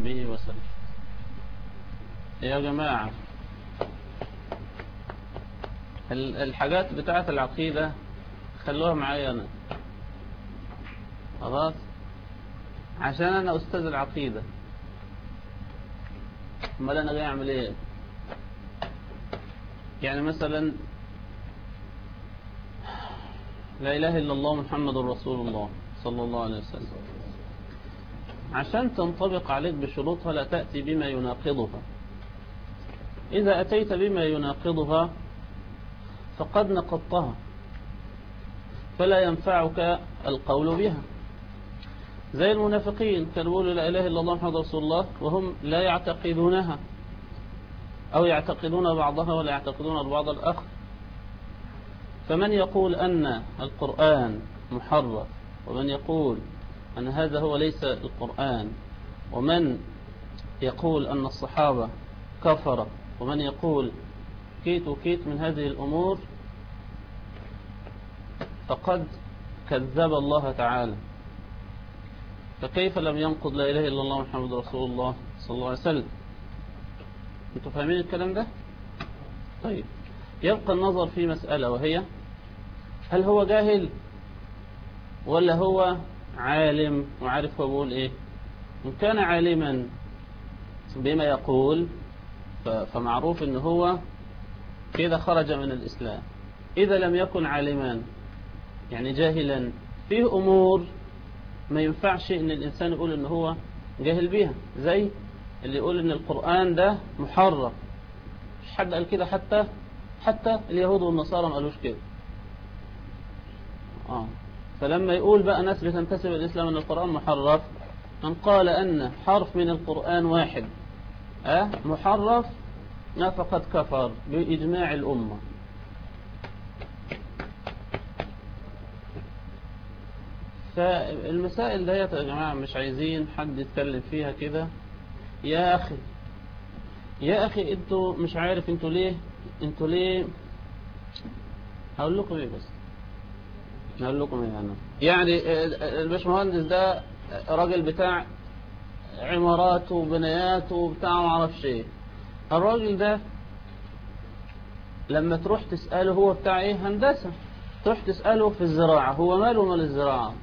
وصحبه وسلم. يا جماعة الحاجات بتاعة العقيدة خلوها معايا أنا، خلاص، عشان أنا أستاذ العقيدة. امال أنا جاي أعمل إيه؟ يعني مثلا لا إله إلا الله محمد رسول الله صلى الله عليه وسلم، عشان تنطبق عليك بشروطها لا تأتي بما يناقضها. إذا أتيت بما يناقضها فقد نقضتها، فلا ينفعك القول بها. زي المنافقين كانوا يقولوا لا إله إلا الله محمد رسول الله وهم لا يعتقدونها، أو يعتقدون بعضها ولا يعتقدون البعض الآخر. فمن يقول أن القرآن محرف، ومن يقول أن هذا هو ليس القرآن، ومن يقول أن الصحابة كفر، ومن يقول كيت وكيت من هذه الأمور، فقد كذب الله تعالى. فكيف لم ينقض لا إله إلا الله محمد رسول الله صلى الله عليه وسلم؟ أنتوا فاهمين الكلام ده؟ طيب، يبقى النظر في مسألة، وهي هل هو جاهل ولا هو عالم وعارف هو بيقول إيه؟ إن كان عالما بما يقول فمعروف إن هو كده خرج من الإسلام. إذا لم يكن عالما يعني جاهلا فيه أمور ما ينفعش إن الإنسان يقول إن هو جاهل بيها، زي اللي يقول إن القرآن ده محرف. مش حد قال كده، حتى اليهود والنصارى ما قالوش كده. فلما يقول بقى ناس بتنتسب الإسلام أن القرآن محرف، من قال أن حرف من القرآن واحد محرف فقد كفر بإجماع الأمة. فالمسائل ديت يا جماعة مش عايزين حد يتكلم فيها كده. يا أخي انتوا مش عارف انتوا ليه هقول لكم ايه، بس هقول لكم ايه. أنا يعني الباشمهندس ده راجل بتاع عمارات وبنايات وبتاع معرفش ايه. الراجل ده لما تروح تسأله هو بتاع ايه، هندسة، تروح تسأله في الزراعة، هو ماله مال الزراعة.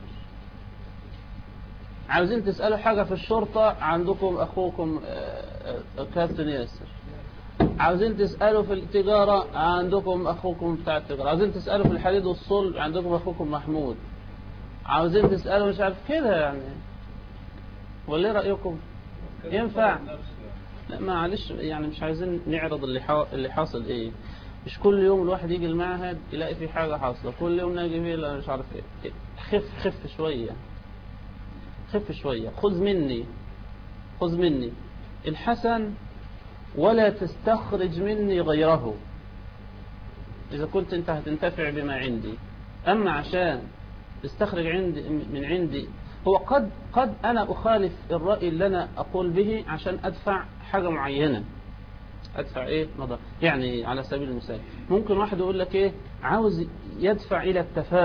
عاوزين تسألوا حاجة في الشرطة، عندكم أخوكم كابتن ياسر. عاوزين تسألوا في التجارة، عندكم أخوكم بتاع التجارة. عاوزين تسألوا في الحديد والصلب، عندكم أخوكم محمود. عاوزين تسألوا مش عارف كده يعني. ولا رأيكم ينفع؟ لا معلش، يعني مش عايزين نعرض اللي حاصل ايه. مش كل يوم الواحد يجي المعهد يلاقي في حاجة حاصلة، كل يوم نجي فيه لا مش عارف ايه. خف شوية، خف شوية. خذ مني الحسن ولا تستخرج مني غيره، إذا كنت أنت هتنتفع بما عندي. أما عشان تستخرج من عندي، هو قد أنا أخالف الرأي اللي أنا أقول به عشان أدفع حاجة معينة. أدفع إيه؟ مضى. يعني على سبيل المثال ممكن واحد يقول لك إيه، عاوز يدفع إلى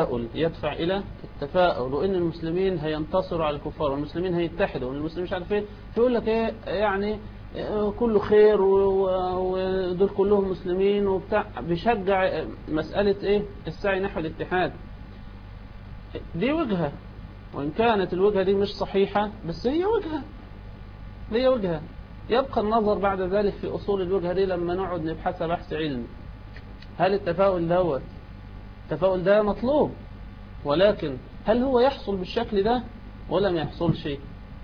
التفاؤل وإن المسلمين هينتصروا على الكفار والمسلمين هيتحدوا والمسلمين مش عارف إيه. فيقول لك إيه يعني كله خير ودول كلهم مسلمين وبتاع، بيشجع مسألة إيه، السعي نحو الاتحاد. دي وجهة، وإن كانت الوجهة دي مش صحيحة بس هي وجهة. يبقى النظر بعد ذلك في أصول الوجهة دي لما نقعد نبحث بحث علمي. هل التفاؤل ده مطلوب، ولكن هل هو يحصل بالشكل ده ولا ما يحصل شيء؟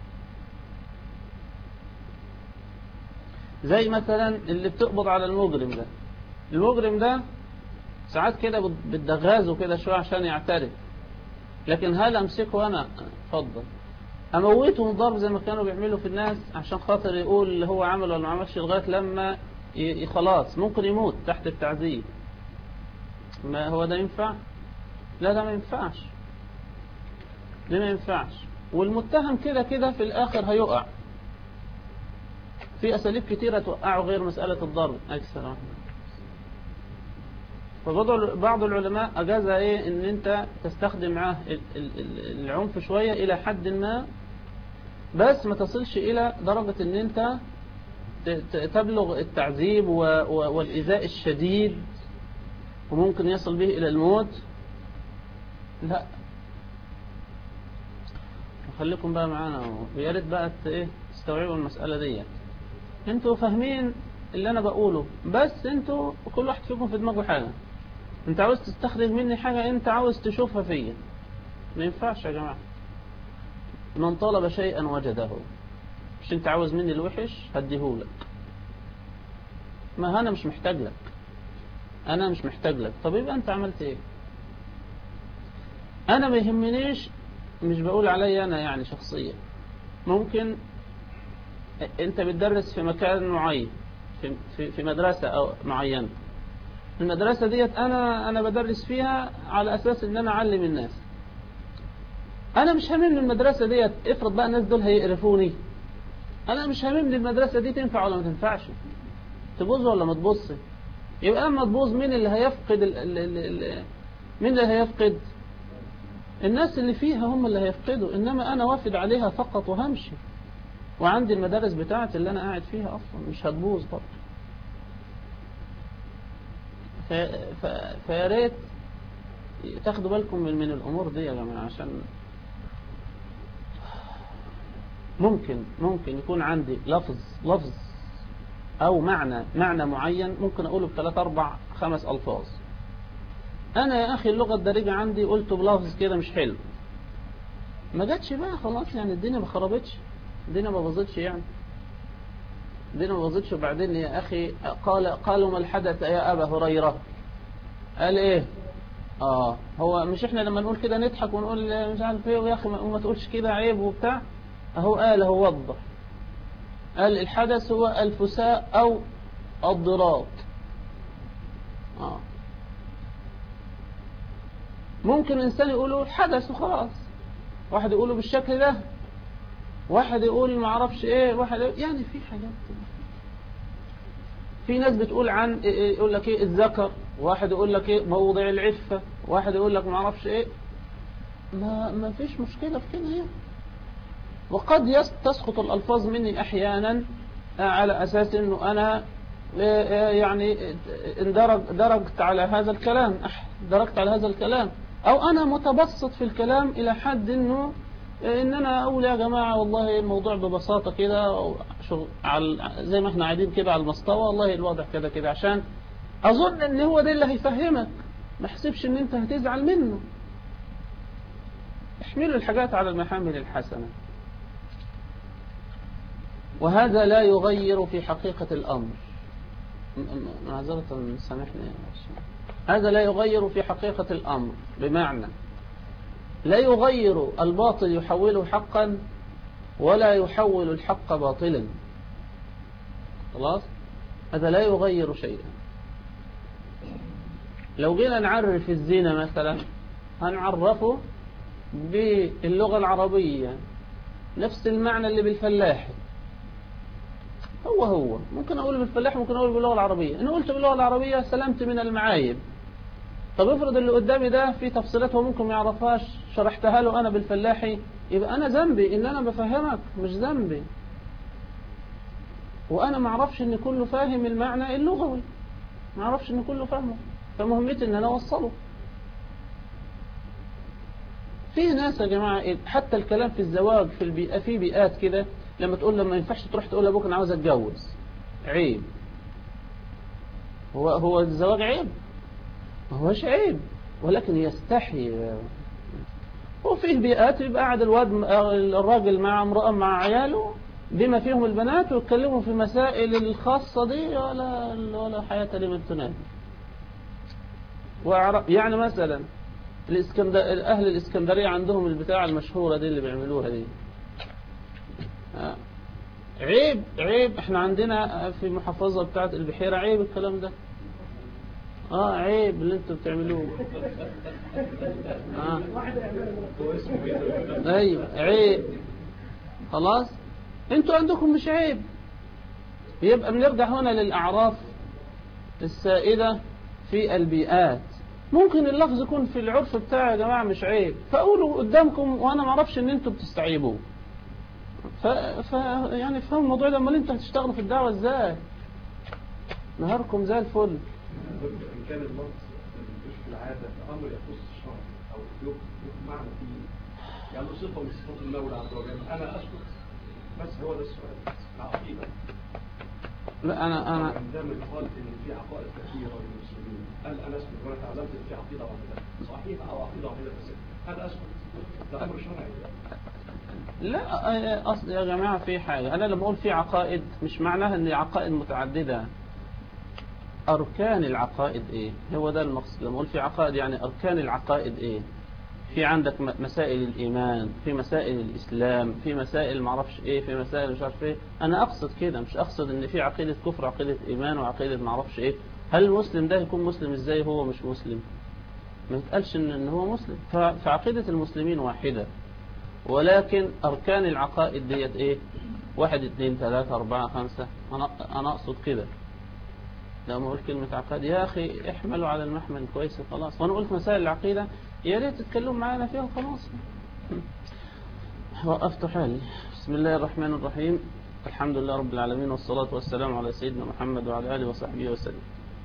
زي مثلا اللي بتقبض على المجرم ده ساعات كده بتدغازه كده شوية عشان يعترف، لكن هل أمسكه أنا اتفضل أموته من ضرب زي ما كانوا بيعملوا في الناس عشان خاطر يقول اللي هو عمل ولا ما عملش، لغاية لما خلاص ممكن يموت تحت التعذيب؟ ما هو ده ينفع؟ لا ده ما ينفعش. ليه ما ينفعش؟ والمتهم كده في الآخر هيقع في أساليب كتيرة توقعه غير مسألة الضرب. أكثر فبعض العلماء أجاز إيه إن أنت تستخدم معاه العنف شوية إلى حد ما بس ما تصلش إلى درجة إن أنت تبلغ التعذيب والإيذاء الشديد وممكن يصل به إلى الموت. لا، خليكم بقى معانا، ويا ريت بقى تستوعبوا المسألة دي. انتوا فاهمين اللي أنا بقوله، بس انتوا كل واحد فيكم في دماغه حاجة. انت عاوز تستخرج مني حاجة انت عاوز تشوفها فيا، ما ينفعش يا جماعة. من طلب شيئا وجده. مش انت عاوز مني الوحش هديهولك، ما انا مش محتاج لك، انا مش محتاج لك. طب يبقى انت عملت ايه؟ انا ما يهمنيش، مش بقول علي انا يعني شخصيا. ممكن انت بتدرس في مكان معين، في مدرسة او معينة. المدرسة ديت انا بدرس فيها على اساس ان انا اعلم الناس. انا مش هاممني المدرسة ديت، افرض بقى الناس دول هيقرفوني، انا مش هاممني المدرسة دي تنفع ولا ما تنفعش، تبوظ ولا ما تبوظش. يبقى اما تبوظ مين اللي هيفقد مين اللي هيفقد؟ الناس اللي فيها هم اللي هيفقدوا، انما انا وافد عليها فقط وهمشي، وعندي المدارس بتاعتي اللي انا قاعد فيها اصلا مش هتبوظ طبعا. فيا ريت تاخدوا بالكم من الامور دي يا جماعه، عشان ممكن يكون عندي لفظ او معنى معين، ممكن اقوله ب3 4 5 الفاظ. انا يا اخي اللغه الدارجه عندي قلته بلفظ كده مش حلو، ما جاتش بقى خلاص، يعني الدنيا ما خربتش، الدنيا ما باظتش، يعني الدنيا ما باظتش. وبعدين يا اخي قالوا ما الحدث يا ابا هريره؟ قال ايه؟ هو مش احنا لما نقول كده نضحك ونقول مش عارف ايه، ويا اخي ما تقولش كده عيب وبتاع. هو وضح، قال الحدث هو الفساء او الضراط. ممكن الانسان يقوله الحدث وخلاص، واحد يقوله بالشكل ده، واحد يقول ما اعرفش ايه، واحد يعني في حاجات. في ناس بتقول عن يقول لك ايه الذكر، واحد يقول لك ايه موضع العفة، واحد يقول لك ما اعرفش ايه. ما فيش مشكلة في كده يعني. وقد تسقط الألفاظ مني أحيانا على أساس أنه أنا يعني درجت على هذا الكلام، أو أنا متبسط في الكلام إلى حد أنه إن أنا أقول يا جماعة والله الموضوع ببساطة كده، زي ما احنا قاعدين كده على المستوى، والله الوضع كده عشان أظن أن هو ده اللي هيفهمك، ما حسبش أن أنت هتزعل منه. احملوا الحاجات على المحامل الحسنة. وهذا لا يغير في حقيقة الأمر، معذرة سامحني يا باشا، هذا لا يغير في حقيقة الأمر، بمعنى لا يغير الباطل يحوله حقا، ولا يحول الحق باطلا. خلاص، هذا لا يغير شيئا. لو جينا نعرف الزنا مثلا، هنعرفه باللغة العربية نفس المعنى اللي بالفلاحي، هو ممكن أقول بالفلاح، ممكن أقول باللغة العربية. أنا قلت باللغة العربية سلمت من المعايب. طب افرض اللي قدامي ده في تفصيلات هو ممكن ما يعرفهاش، شرحتها له أنا بالفلاحي، يبقى أنا ذنبي إن أنا بفهمك، مش ذنبي وأنا ما اعرفش إن كله فاهم المعنى اللغوي، ما اعرفش إن كله فاهمه، فمهمتي إن أنا أوصله. في ناس يا جماعة حتى الكلام في الزواج في بيئات كده، لما تقول لما ينفعش تروح تقول لابوك انا عاوز اتجوز، عيب. هو الزواج عيب؟ ما هوش عيب، ولكن يستحي. وفيه بيئات يبقى قاعد الراجل مع امرأة مع عياله بما فيهم البنات، ويتكلموا في مسائل الخاصة دي ولا حياة لمن تنادي. يعني مثلا أهل الإسكندرية عندهم البتاعة المشهورة دي اللي بيعملوها دي، عيب. احنا عندنا في محافظة بتاعت البحيرة عيب الكلام ده. عيب اللي انتوا بتعملوه. ايوه عيب. خلاص، انتوا عندكم مش عيب. يبقى بنرجع هنا للأعراف السائدة في البيئات. ممكن اللفظ يكون في العرف بتاعي يا جماعة مش عيب، فأقوله قدامكم وأنا ما اعرفش إن أنتم بتستعيبوه، يعني فهم الموضوع ده. امال انتوا هتشتغلوا في الدعوة ازاي؟ نهاركم زي الفل. إن كان اللفظ مش في العادة أمر يخص الشرع أو يخ معنى فيه، يعني صفة من صفات المولى عز وجل، أنا أسكت بس. هو ده السؤال عقيدة. لا أنا عندما قال إن في عقائد كثيرة للمسلمين، هل أنا أسكت وأنا تعلمت إن في عقيدة واحدة صحيحة أو عقيدة واحدة بس هل أسكت؟ ده أمر شرعي. لا أصل يا جماعة في حاجة، أنا لما أقول في عقائد مش معناها إن عقائد متعددة. أركان العقائد إيه؟ هو ده المقصد. لما أقول في عقائد يعني أركان العقائد إيه؟ في عندك مسائل الإيمان، في مسائل الإسلام، في مسائل معرفش إيه، في مسائل مش عارف إيه. أنا أقصد كده، مش أقصد إن في عقيدة كفر، عقيدة إيمان، وعقيدة معرفش إيه. هل المسلم ده يكون مسلم إزاي هو مش مسلم؟ ما يتقالش إن هو مسلم. فعقيدة المسلمين واحدة، ولكن أركان العقائد ديت إيه؟ 1 2 3 4 5. أنا أقصد كده. لما أقول كلمة عقائد يا أخي احملوا على المحمل كويس خلاص. وأنا قلت مسائل العقيدة يا ريت تتكلموا معانا فيها خلاص. وقفت حالي. بسم الله الرحمن الرحيم. الحمد لله رب العالمين، والصلاة والسلام على سيدنا محمد وعلى آله وصحبه وسلم.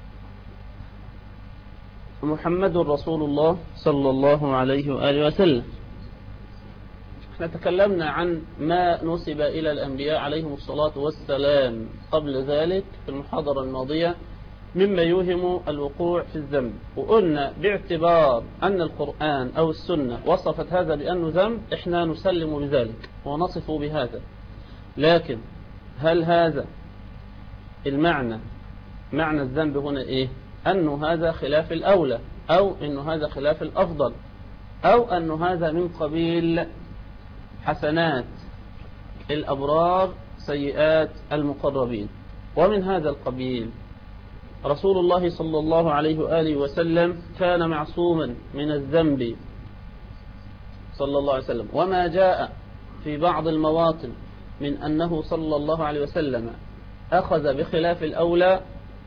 محمد رسول الله صلى الله عليه وآله وسلم. احنا تكلمنا عن ما نسب إلى الأنبياء عليهم الصلاة والسلام قبل ذلك في المحاضرة الماضية مما يوهم الوقوع في الذنب، وقلنا باعتبار أن القرآن أو السنة وصفت هذا بأنه ذنب احنا نسلم بذلك ونصف بهذا. لكن هل هذا المعنى، معنى الذنب هنا إيه؟ أنه هذا خلاف الأولى، أو أنه هذا خلاف الأفضل، أو أنه هذا من قبيل حسنات الأبرار سيئات المقربين. ومن هذا القبيل رسول الله صلى الله عليه وآله وسلم كان معصوما من الذنب صلى الله عليه وسلم. وما جاء في بعض المواطن من أنه صلى الله عليه وسلم أخذ بخلاف الأولى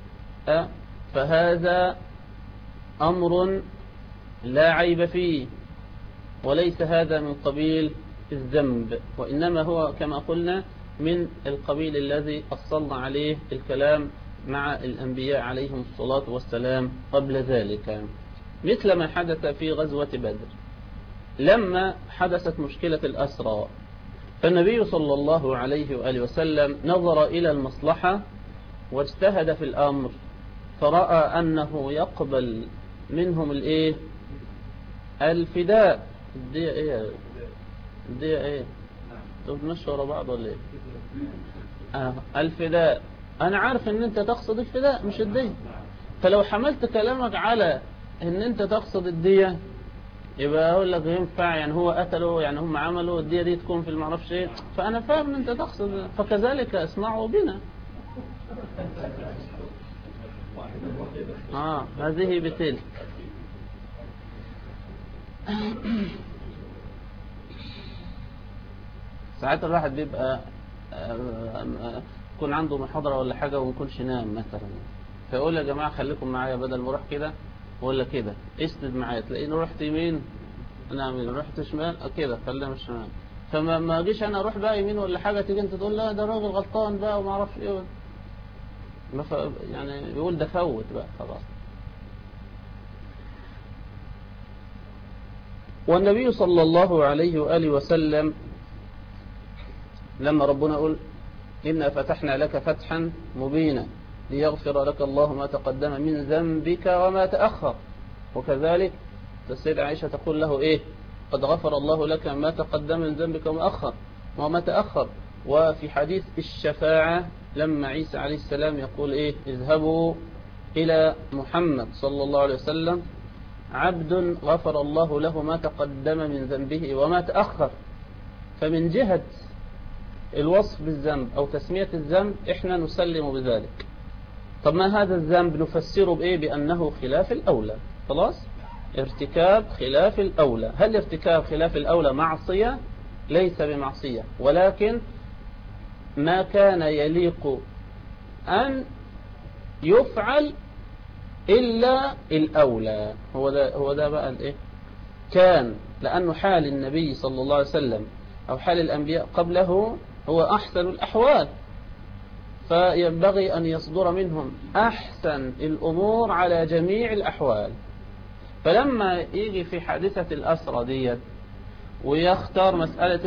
فهذا أمر لا عيب فيه، وليس هذا من قبيل الذنب، وإنما هو كما قلنا من القبيل الذي أصلنا عليه الكلام مع الأنبياء عليهم الصلاة والسلام قبل ذلك، مثل ما حدث في غزوة بدر لما حدثت مشكلة الأسرى. فالنبي صلى الله عليه وآله وسلم نظر إلى المصلحة واجتهد في الأمر، فرأى أنه يقبل منهم الإيه؟ الفداء. الدية إيه؟ الدية إيه؟ تمشوا ورا بعض ولا إيه؟ الفداء. أنا عارف إن أنت تقصد الفداء مش الدية، فلو حملت كلامك على إن أنت تقصد الدية يبقى أقول لك ينفع، يعني هو قتله، يعني هم عملوا الدية دي تكون في المعرفش إيه. فأنا فاهم إن أنت تقصد، فكذلك اصنعوا بنا. هذه بتلك. ساعات الواحد بيبقى يكون عنده محاضرة ولا حاجة وما يكونش نام مثلا، فيقول يا جماعة خليكم معايا، بدل ما اروح كده ولا كده اسند معايا، تلاقيني رحت يمين انا يمين، رحت شمال كده خلينا مش شمال. فما اجيش انا اروح بقى يمين ولا حاجة تيجي انت تقول لا ده راجل غلطان بقى وما اعرفش ايه، يعني يقول ده فوت بقى خلاص. والنبي صلى الله عليه وآله وسلم لما ربنا يقول إنا فتحنا لك فتحا مبينا ليغفر لك الله ما تقدم من ذنبك وما تأخر، وكذلك السيدة عائشة تقول له إيه؟ قد غفر الله لك ما تقدم من ذنبك وما تأخر. وفي حديث الشفاعة لما عيسى عليه السلام يقول إيه؟ اذهبوا إلى محمد صلى الله عليه وسلم عبد غفر الله له ما تقدم من ذنبه وما تأخر. فمن جهة الوصف بالذنب أو تسمية الذنب إحنا نسلم بذلك. طب ما هذا الذنب نفسره بإيه؟ بأنه خلاف الأولى. خلاص، ارتكاب خلاف الأولى. هل ارتكاب خلاف الأولى معصية؟ ليس بمعصية، ولكن ما كان يليق أن يفعل إلا الأولى. هو ده بقى الإيه؟ كان لأنه حال النبي صلى الله عليه وسلم أو حال الأنبياء قبله هو أحسن الأحوال، فينبغي أن يصدر منهم أحسن الأمور على جميع الأحوال. فلما يجي في حادثة الأسرى ديت ويختار مسألة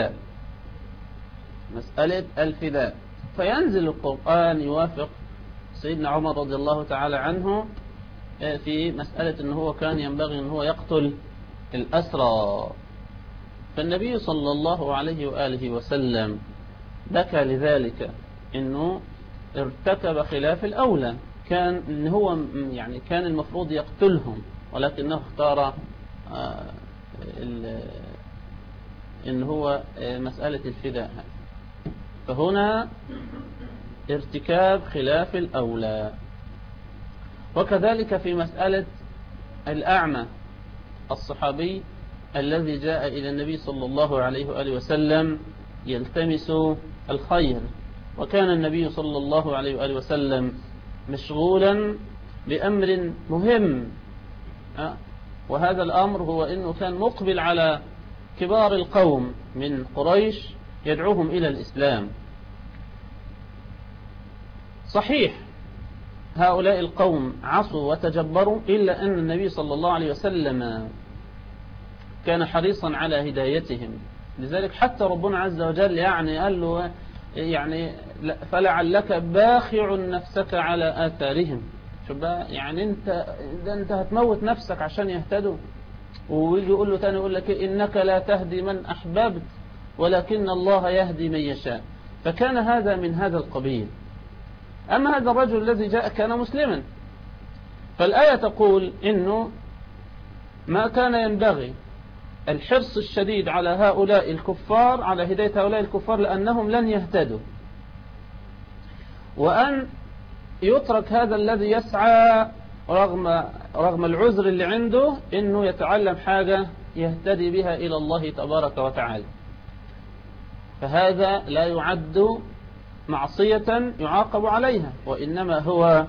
الفداء، فينزل القرآن يوافق سيدنا عمر رضي الله تعالى عنه في مسألة أنه هو كان ينبغي أنه هو يقتل الأسرى. فالنبي صلى الله عليه وآله وسلم بكى لذلك، أنه ارتكب خلاف الأولى، كان أنه هو يعني كان المفروض يقتلهم، ولكنه اختار أنه هو مسألة الفداء. فهنا ارتكاب خلاف الأولى. وكذلك في مسألة الأعمى الصحابي الذي جاء إلى النبي صلى الله عليه وآله وسلم يلتمس الخير، وكان النبي صلى الله عليه وآله وسلم مشغولا بأمر مهم، وهذا الأمر هو أنه كان مقبل على كبار القوم من قريش يدعوهم إلى الإسلام. صحيح هؤلاء القوم عصوا وتجبروا، إلا أن النبي صلى الله عليه وسلم كان حريصا على هدايتهم. لذلك حتى ربنا عز وجل يعني قال له فلعلك باخع نفسك على آثارهم. شوف بقى، يعني انت هتموت نفسك عشان يهتدوا، ويجي يقول له تاني، يقول لك إنك لا تهدي من أحببت ولكن الله يهدي من يشاء. فكان هذا من هذا القبيل. أما هذا الرجل الذي جاء كان مسلما، فالآية تقول إنه ما كان ينبغي الحرص الشديد على هؤلاء الكفار، على هداية هؤلاء الكفار، لأنهم لن يهتدوا، وأن يترك هذا الذي يسعى رغم العذر اللي عنده إنه يتعلم حاجة يهتدي بها إلى الله تبارك وتعالى. فهذا لا يعد معصية يعاقب عليها، وإنما هو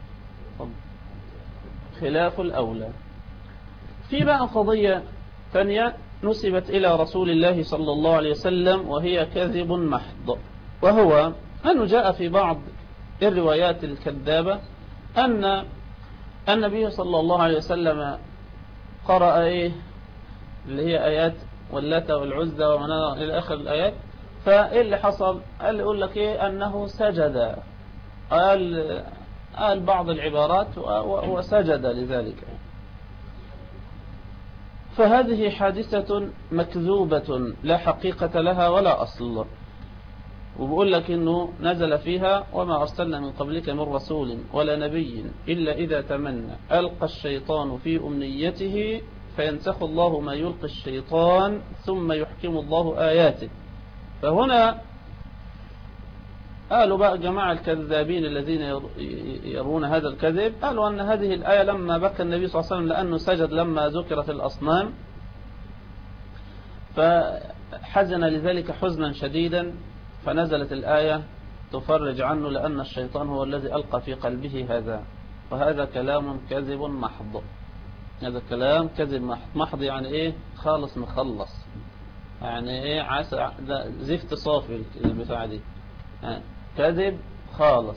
خلاف الأولى. في بقى قضية ثانية نسبت إلى رسول الله صلى الله عليه وسلم، وهي كذب محض، وهو أنه جاء في بعض الروايات الكذابة أن النبي صلى الله عليه وسلم قرأ اللي هي آيات واللات والعزى ومناة إلى آخر الآيات. فإيه اللي حصل؟ قال يقول لك أنه سجد، قال بعض العبارات وسجد لذلك. فهذه حادثة مكذوبة لا حقيقة لها ولا أصل. وبقول لك إنه نزل فيها وما أرسلنا من قبلك من رسول ولا نبي إلا إذا تمنى ألقى الشيطان في أمنيته فينسخ الله ما يلقي الشيطان ثم يحكم الله آياته. فهنا قالوا بقى جماعة الكذابين الذين يرون هذا الكذب، قالوا أن هذه الآية لما بكى النبي صلى الله عليه وسلم لأنه سجد لما ذكرت الأصنام، فحزن لذلك حزنا شديدا، فنزلت الآية تفرج عنه لأن الشيطان هو الذي ألقى في قلبه هذا. وهذا كلام كذب محض، هذا كلام كذب محض. يعني إيه؟ خالص مخلص، يعني إيه؟ زفت صافي البتاع دي، كذب خالص.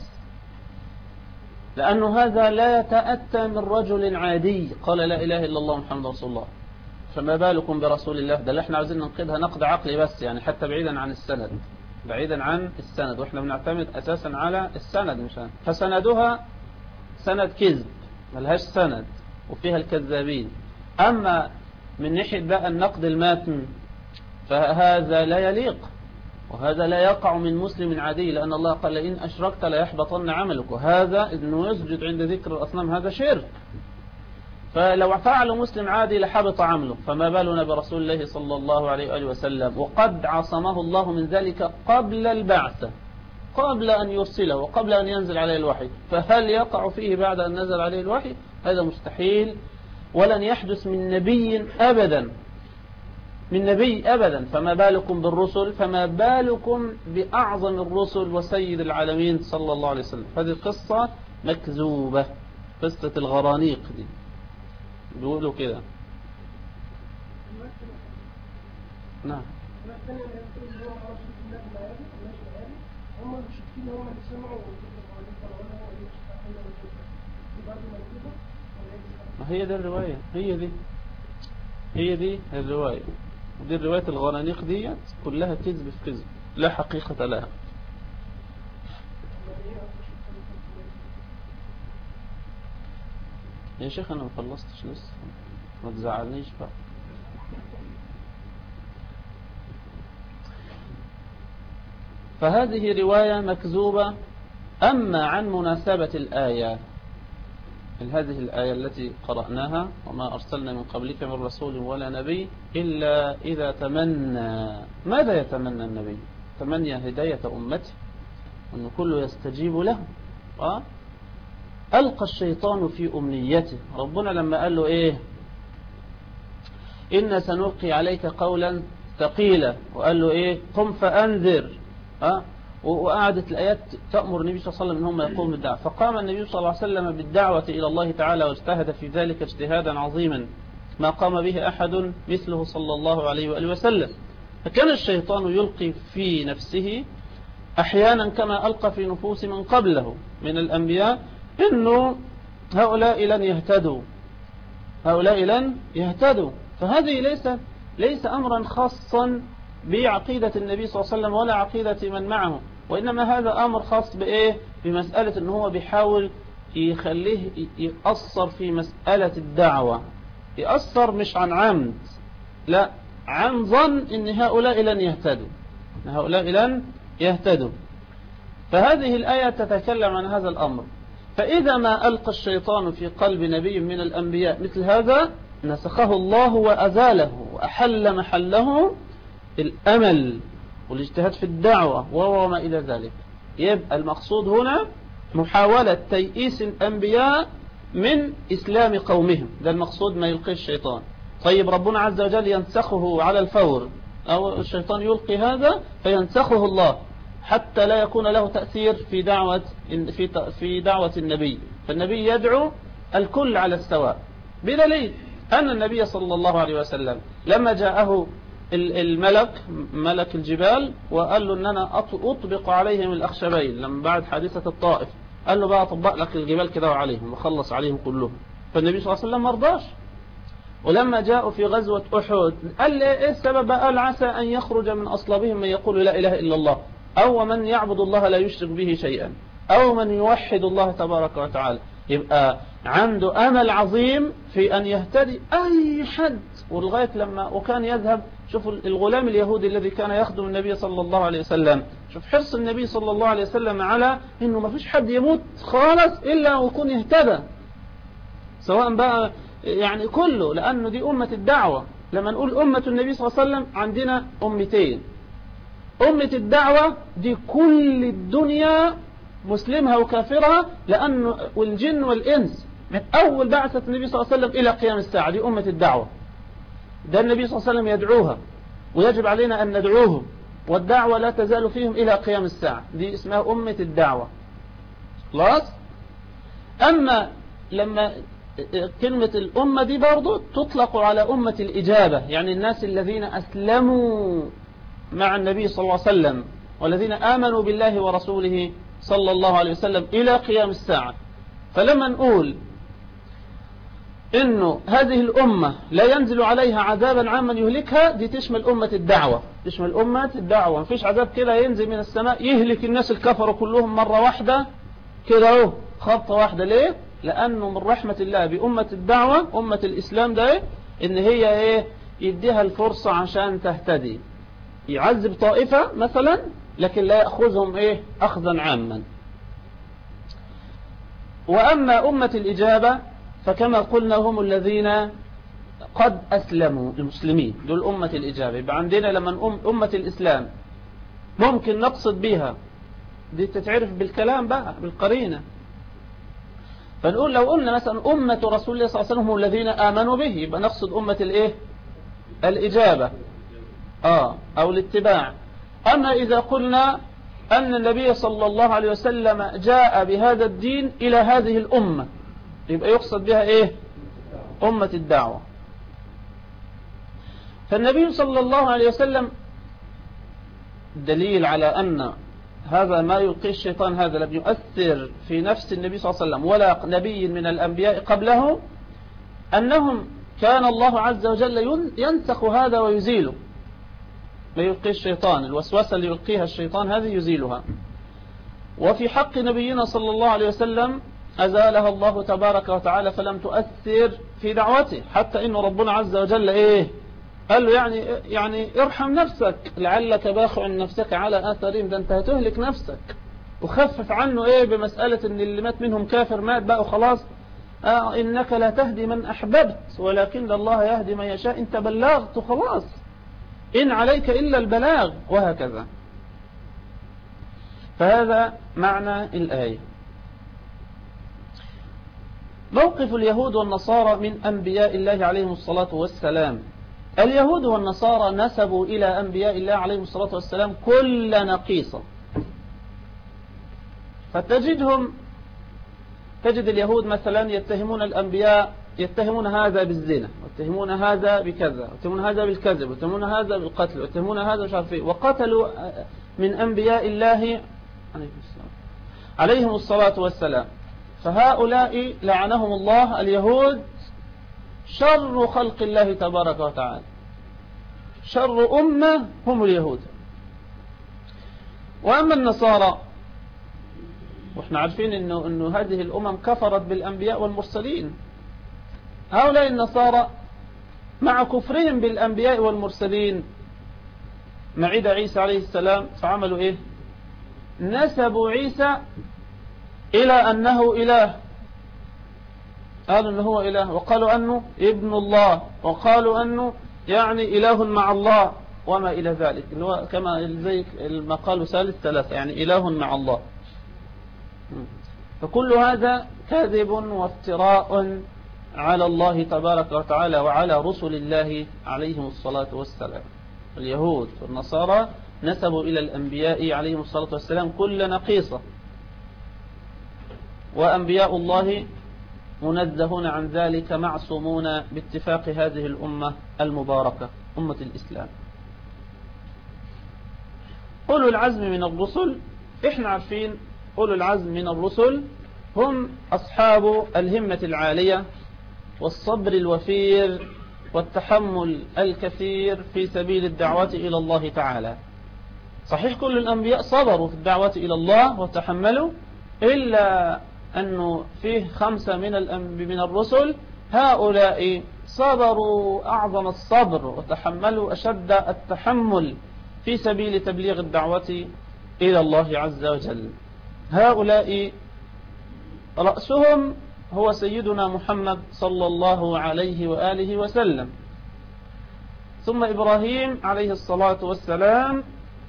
لأنه هذا لا يتأتى من رجل عادي قال لا إله إلا الله محمد رسول الله، فما بالكم برسول الله؟ ده اللي احنا عاوزين ننقذها نقد عقلي بس، يعني حتى بعيدا عن السند، بعيدا عن السند، واحنا بنعتمد أساسا على السند مش عن. فسندها سند كذب ملهاش سند وفيها الكذابين. أما من ناحية بقى النقد الماتن فهذا لا يليق، وهذا لا يقع من مسلم عادي، لأن الله قال لئن أشركت لا يحبطن عملك، وهذا إنه يسجد عند ذكر الأصنام هذا شرك. فلو فعل مسلم عادي لحبط عمله، فما بالنا برسول الله صلى الله عليه وآله وسلم، وقد عصمه الله من ذلك قبل البعثة، قبل أن يرسله وقبل أن ينزل عليه الوحي. فهل يقع فيه بعد أن نزل عليه الوحي؟ هذا مستحيل، ولن يحدث من نبي أبدا، من نبي أبدا. فما بالكم بالرسل، فما بالكم بأعظم الرسل وسيد العالمين صلى الله عليه وسلم. هذه قصة مكذوبة، قصة الغرانيق دي بيقولوا كده. نعم هم المشركين هم اللي سمعوا ما هي دي الرواية، هي دي الرواية. دي الرواية الغرانيق دي كلها كذب في كذب لا حقيقة لها. يا شيخ أنا ما خلصتش لسه، ما تزعلنيش بقى. فهذه رواية مكذوبة. أما عن مناسبة الآية، هذه الآية التي قرأناها وما أرسلنا من قبلك من رسول ولا نبي إلا إذا تمنى. ماذا يتمنى النبي؟ تمنى هداية أمته وأن كله يستجيب له. ألقى الشيطان في أمنيته. ربنا لما قال له إيه؟ إن سنلقي عليك قولا ثقيلا، وقال له إيه؟ قم فأنذر. وقعدت الآيات تأمر النبي صلى الله عليه وسلم أن هم يقوم بالدعوة، فقام النبي صلى الله عليه وسلم بالدعوة إلى الله تعالى واجتهد في ذلك اجتهادا عظيما ما قام به أحد مثله صلى الله عليه وآله وسلم. فكان الشيطان يلقي في نفسه أحيانا كما ألقى في نفوس من قبله من الأنبياء إنه هؤلاء لن يهتدوا. فهذه ليس أمرا خاصا بعقيدة النبي صلى الله عليه وسلم ولا عقيدة من معه، وإنما هذا أمر خاص بإيه؟ بمسألة إن هو بيحاول يخليه يأثر في مسألة الدعوة. يأثر مش عن عمد، لا، عن ظن إن هؤلاء لن يهتدوا. فهذه الآية تتكلم عن هذا الأمر. فإذا ما ألقى الشيطان في قلب نبي من الأنبياء مثل هذا نسخه الله وأزاله وأحل محله الأمل والاجتهاد في الدعوة وما إلى ذلك. يبقى المقصود هنا محاولة تيئيس الأنبياء من إسلام قومهم، ده المقصود، ما يلقي الشيطان. طيب ربنا عز وجل ينسخه على الفور، أو الشيطان يلقي هذا فينسخه الله حتى لا يكون له تأثير في دعوة النبي. فالنبي يدعو الكل على السواء، بدليل أن النبي صلى الله عليه وسلم لما جاءه ملك الجبال وقال له أن أنا أطبق عليهم الأخشبين، لما بعد حادثة الطائف قال له بقى أطبق لك الجبال كده وعليهم وخلص عليهم كلهم. فالنبي صلى الله عليه وسلم مرضاش. ولما جاءوا في غزوة أحد قال لي إيه السبب؟ قال عسى أن يخرج من أصلابهم من يقول لا إله إلا الله، أو من يعبد الله لا يشرك به شيئا، أو من يوحد الله تبارك وتعالى. يبقى عنده أمل عظيم في أن يهتدي أي حد. ولغاية لما وكان يذهب، شوفوا الغلام اليهودي الذي كان يخدم النبي صلى الله عليه وسلم، شوف حرص النبي صلى الله عليه وسلم على إنه ما فيش حد يموت خالص إلا ويكون يهتدى، سواء بقى يعني كله، لأنه دي أمة الدعوة. لما نقول أمة النبي صلى الله عليه وسلم عندنا أمتين. أمة الدعوة دي كل الدنيا مسلمها وكافرها، لأنه والجن والإنس من أول بعثة النبي صلى الله عليه وسلم إلى قيام الساعة دي أمة الدعوة. ده النبي صلى الله عليه وسلم يدعوها ويجب علينا أن ندعوهم، والدعوة لا تزال فيهم إلى قيام الساعة، دي اسمها أمة الدعوة. خلاص؟ أما لما كلمة الأمة دي برضو تطلق على أمة الإجابة، يعني الناس الذين أسلموا مع النبي صلى الله عليه وسلم والذين آمنوا بالله ورسوله صلى الله عليه وسلم إلى قيام الساعة. فلما نقول إنه هذه الأمة لا ينزل عليها عذابا عاما يهلكها، دي تشمل أمة الدعوة، تشمل أمة الدعوة. مفيش عذاب كده ينزل من السماء يهلك الناس الكفر كلهم مرة واحدة كده اهو خبطة واحدة. ليه؟ لأنه من رحمة الله بأمة الدعوة أمة الإسلام ده إن هي إيه؟ يديها الفرصة عشان تهتدي. يعذب طائفة مثلا لكن لا يأخذهم إيه؟ أخذا عاما. وأما أمة الإجابة فكما قلنا هم الذين قد أسلموا، المسلمين دول أمة الإجابة. يبقى عندنا لما أمة الإسلام ممكن نقصد بها، دي تتعرف بالكلام بقى بالقرينة. فنقول لو قلنا مثلا أمة رسول الله صلى الله عليه وسلم هم الذين آمنوا به، يبقى نقصد أمة الإيه؟ الإجابة أو الاتباع. أما إذا قلنا أن النبي صلى الله عليه وسلم جاء بهذا الدين إلى هذه الأمة، يبقى يقصد بها إيه؟ أمة الدعوة. فالنبي صلى الله عليه وسلم دليل على أن هذا ما يلقيه الشيطان، هذا لم يؤثر في نفس النبي صلى الله عليه وسلم ولا نبي من الأنبياء قبله، أنهم كان الله عز وجل ينسخ هذا ويزيله. ما يلقيه الشيطان، الوسوسة اللي يلقيها الشيطان هذه يزيلها. وفي حق نبينا صلى الله عليه وسلم أزالها الله تبارك وتعالى فلم تؤثر في دعوته، حتى إن ربنا عز وجل قال له يعني ارحم نفسك لعلك باخع نفسك على آثارهم، ده انت هتهلك نفسك، وخفف عنه بمسألة ان اللي مات منهم كافر مات بقى وخلاص. إنك لا تهدي من أحببت ولكن الله يهدي من يشاء، انت بلغت وخلاص، إن عليك إلا البلاغ، وهكذا. فهذا معنى الآية. موقف اليهود والنصارى من أنبياء الله عليهم الصلاة والسلام. اليهود والنصارى نسبوا إلى أنبياء الله عليهم الصلاة والسلام كل نقيصة، تجد اليهود مثلا يتهمون الأنبياء، يتهمون هذا بالزنا، ويتهمون هذا بكذا، ويتهمون هذا بالكذب، ويتهمون هذا بالقتل، ويتهمون هذا مش عارف ايه، وقتلوا من أنبياء الله عليهم الصلاة والسلام. فهؤلاء لعنهم الله، اليهود شر خلق الله تبارك وتعالى، شر أمة هم اليهود. وأما النصارى، وإحنا عارفين إنه هذه الأمم كفرت بالأنبياء والمرسلين. هؤلاء النصارى مع كفرهم بالأنبياء والمرسلين معيد عيسى عليه السلام، فعملوا نسبوا عيسى إلى أنه إله، قالوا أنه هو إله، وقالوا أنه ابن الله، وقالوا أنه يعني إله مع الله، وما إلى ذلك، اللي هو كما زي ما قالوا ثلاثة، يعني إله مع الله. فكل هذا كذب وافتراء على الله تبارك وتعالى وعلى رسل الله عليهم الصلاة والسلام. اليهود والنصارى نسبوا إلى الأنبياء عليهم الصلاة والسلام كل نقيصة، وأنبياء الله منزهون عن ذلك، معصومون باتفاق هذه الأمة المباركة، أمة الإسلام. أولو العزم من الرسل، إحنا عارفين أولو العزم من الرسل هم أصحاب الهمة العالية والصبر الوفير والتحمل الكثير في سبيل الدعوة إلى الله تعالى. صحيح كل الأنبياء صبروا في الدعوة إلى الله وتحملوا، إلا أنه فيه 5 من الرسل هؤلاء صبروا أعظم الصبر وتحملوا أشد التحمل في سبيل تبليغ الدعوة إلى الله عز وجل. هؤلاء رأسهم هو سيدنا محمد صلى الله عليه وآله وسلم، ثم إبراهيم عليه الصلاة والسلام،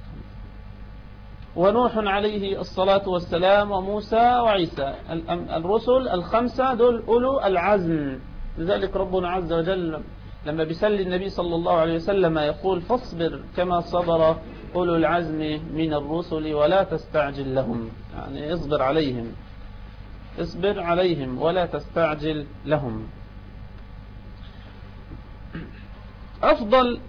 ونوح عليه الصلاة والسلام، وموسى وعيسى. الرسل 5 دول أولو العزم. لذلك ربنا عز وجل لما بيسلي النبي صلى الله عليه وسلم يقول: فاصبر كما صبر أولو العزم من الرسل ولا تستعجل لهم، يعني اصبر عليهم ولا تستعجل لهم. أفضل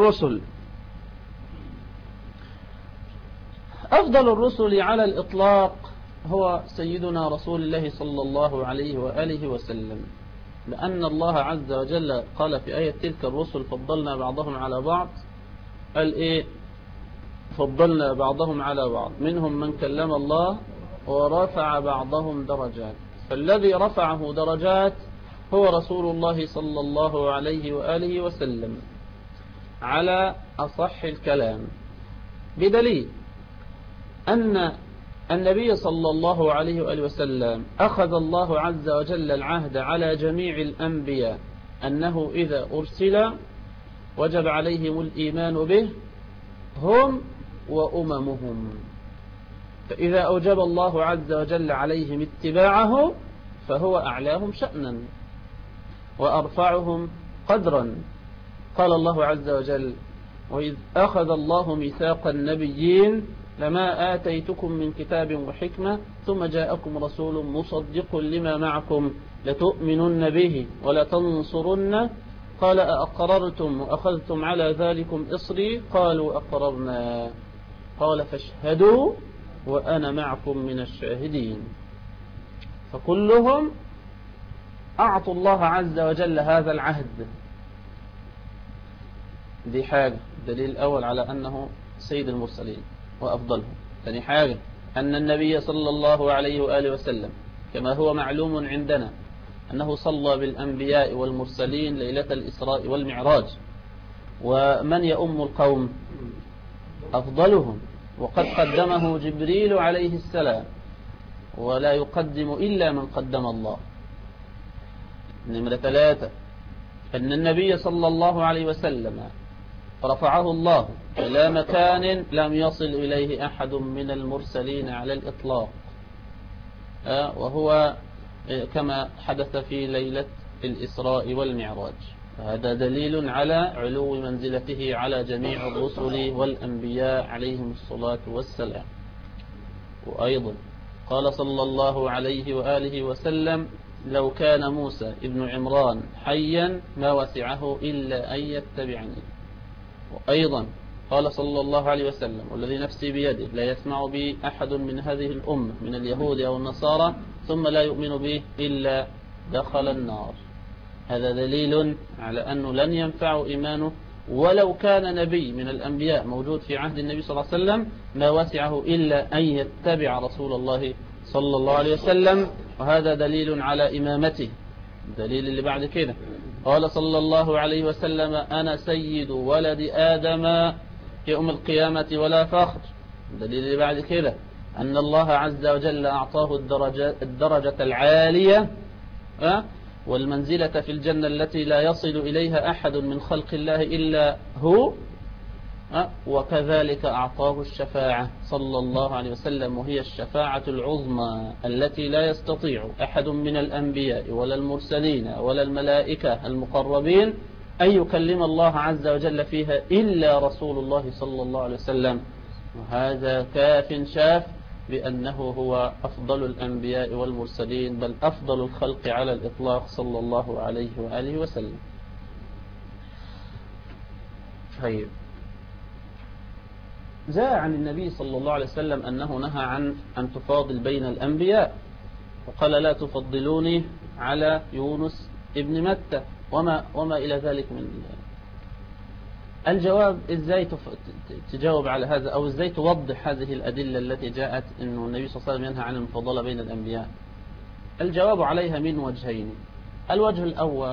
الرسل على الإطلاق هو سيدنا رسول الله صلى الله عليه وآله وسلم، لأن الله عز وجل قال في آية: تلك الرسل فضلنا بعضهم على بعض. قال فضلنا بعضهم على بعض، منهم من كلم الله ورفع بعضهم درجات. فالذي رفعه درجات هو رسول الله صلى الله عليه وآله وسلم على أصح الكلام، بدليل أن النبي صلى الله عليه وآله وسلم أخذ الله عز وجل العهد على جميع الأنبياء أنه إذا أرسل وجب عليهم الإيمان به هم وأممهم، فإذا أوجب الله عز وجل عليهم اتباعه فهو أعلاهم شأنا وأرفعهم قدرا. قال الله عز وجل: وإذ أخذ الله ميثاق النبيين لما آتيتكم من كتاب وحكمة ثم جاءكم رسول مصدق لما معكم لتؤمنن به ولتنصرن قال: أأقررتم وأخذتم على ذلكم إصري قالوا أقررنا قال: فاشهدوا وأنا معكم من الشاهدين. فكلهم أعطوا الله عز وجل هذا العهد. دي حاجة، دليل الأول على أنه سيد المرسلين وأفضلهم. ثاني حاجة أن النبي صلى الله عليه وآله وسلم كما هو معلوم عندنا أنه صلى بالأنبياء والمرسلين ليلة الإسراء والمعراج، ومن يؤم القوم؟ أفضلهم، وقد قدمه جبريل عليه السلام، ولا يقدم إلا من قدم الله. نمرة 3 أن النبي صلى الله عليه وسلم رفعه الله إلى مكان لم يصل إليه أحد من المرسلين على الإطلاق، وهو كما حدث في ليلة الإسراء والمعراج. هذا دليل على علو منزلته على جميع الرسل والأنبياء عليهم الصلاة والسلام. وأيضا قال صلى الله عليه وآله وسلم: لو كان موسى ابن عمران حيا ما وسعه إلا أن يتبعني. وأيضا قال صلى الله عليه وسلم: والذي نفسي بيده لا يسمع بي أحد من هذه الأمة من اليهود أو النصارى ثم لا يؤمن به إلا دخل النار. هذا دليل على أنه لن ينفع إيمانه ولو كان نبي من الأنبياء موجود في عهد النبي صلى الله عليه وسلم، ما وسعه إلا أن يتبع رسول الله صلى الله عليه وسلم. وهذا دليل على إمامته. الدليل اللي بعد كده قال صلى الله عليه وسلم: أنا سيد ولد آدم يوم القيامة ولا فخر. الدليل اللي بعد كده أن الله عز وجل أعطاه الدرجة العالية والمنزلة في الجنة التي لا يصل إليها أحد من خلق الله إلا هو، وكذلك أعطاه الشفاعة صلى الله عليه وسلم، وهي الشفاعة العظمى التي لا يستطيع أحد من الأنبياء ولا المرسلين ولا الملائكة المقربين أن يكلم الله عز وجل فيها إلا رسول الله صلى الله عليه وسلم. وهذا كاف شاف بأنه هو أفضل الأنبياء والمرسلين، بل أفضل الخلق على الإطلاق صلى الله عليه وآله وسلم. طيب، جاء عن النبي صلى الله عليه وسلم أنه نهى عن أن تفاضل بين الأنبياء، وقال: لا تفضلوني على يونس ابن متى وما إلى ذلك من الجواب. إزاي تجاوب على هذا، أو إزاي توضح هذه الأدلة التي جاءت أنه النبي صلى الله عليه وسلم ينهى عن المفاضلة بين الأنبياء؟ الجواب عليها من وجهين. الوجه الأول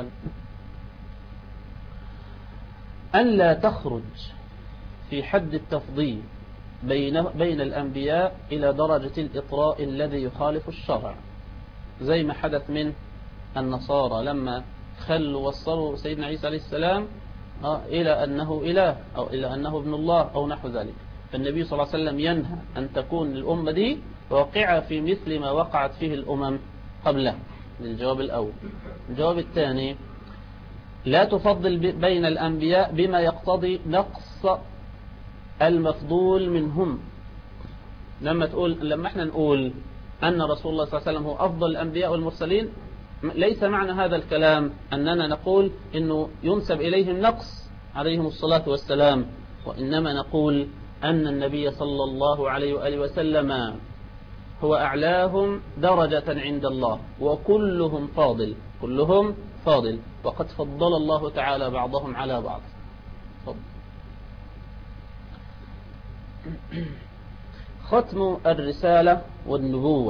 أن لا تخرج في حد التفضيل بين الأنبياء إلى درجة الإطراء الذي يخالف الشرع، زي ما حدث من النصارى لما وصلوا سيدنا عيسى عليه السلام إلى أنه إله أو إلى أنه ابن الله أو نحو ذلك. فالنبي صلى الله عليه وسلم ينهى أن تكون الأمة دي واقعة في مثل ما وقعت فيه الأمم قبله. للجواب الأول. الجواب الثاني: لا تفضل بين الأنبياء بما يقتضي نقص المفضول منهم. لما احنا نقول أن رسول الله صلى الله عليه وسلم هو أفضل الأنبياء والمرسلين، ليس معنى هذا الكلام أننا نقول إنه ينسب إليهم نقص عليهم الصلاة والسلام، وإنما نقول أن النبي صلى الله عليه وآله وسلم هو أعلاهم درجة عند الله، وكلهم فاضل، كلهم فاضل، وقد فضل الله تعالى بعضهم على بعض. فضل. ختم الرسالة والنبوة.